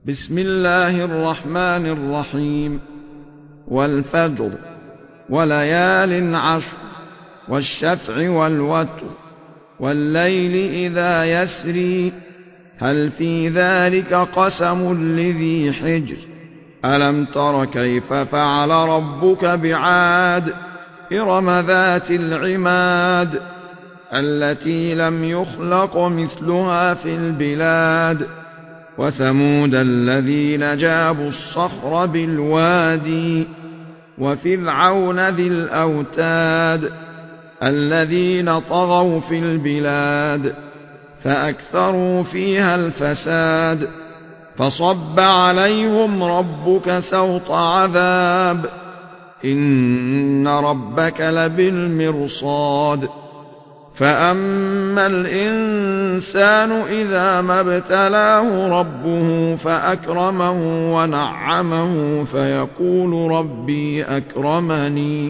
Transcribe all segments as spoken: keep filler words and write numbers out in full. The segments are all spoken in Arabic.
بسم الله الرحمن الرحيم. والفجر وليال عشر والشفع والوتر والليل إذا يسري هل في ذلك قسم لذي حجر ألم تر كيف فعل ربك بعاد إرم ذات العماد التي لم يخلق مثلها في البلاد وثمود الذين جابوا الصخر بالوادي وفرعون ذي الأوتاد الذين طغوا في البلاد فأكثروا فيها الفساد فصب عليهم ربك سوط عذاب إن ربك لبالمرصاد فأما الإنسان إذا ما ابتلاه ربه فأكرمه ونعمه فيقول ربي أكرمني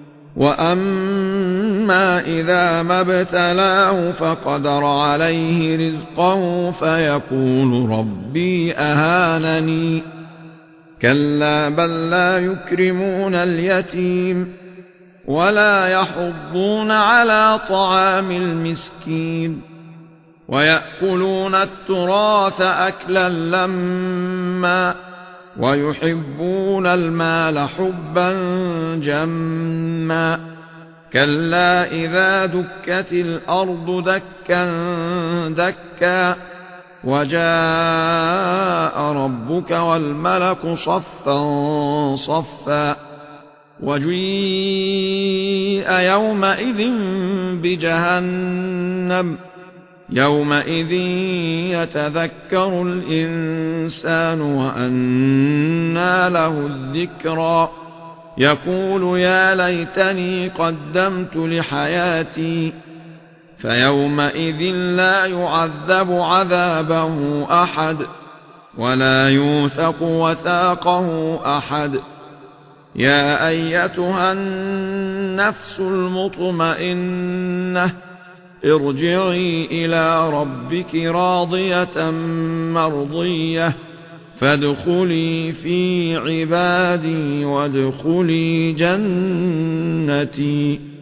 وأما إذا ما ابتلاه فقدر عليه رزقه فيقول ربي أهانني كلا بل لا يكرمون اليتيم ولا يحضون على طعام المسكين ويأكلون التراث أكلا لما ويحبون المال حبا جما كلا إذا دكت الأرض دكا دكا وجاء ربك والملك صفا صفا وجيء يومئذ بجهنم يومئذ يتذكر الإنسان وأنى له الذكرى يقول يا ليتني قدمت لحياتي فيومئذ لا يعذب عذابه أحد ولا يوثق وثاقه أحد يا أيتها النفس المطمئنة ارجعي إلى ربك راضية مرضية فادخلي في عبادي وادخلي جنتي.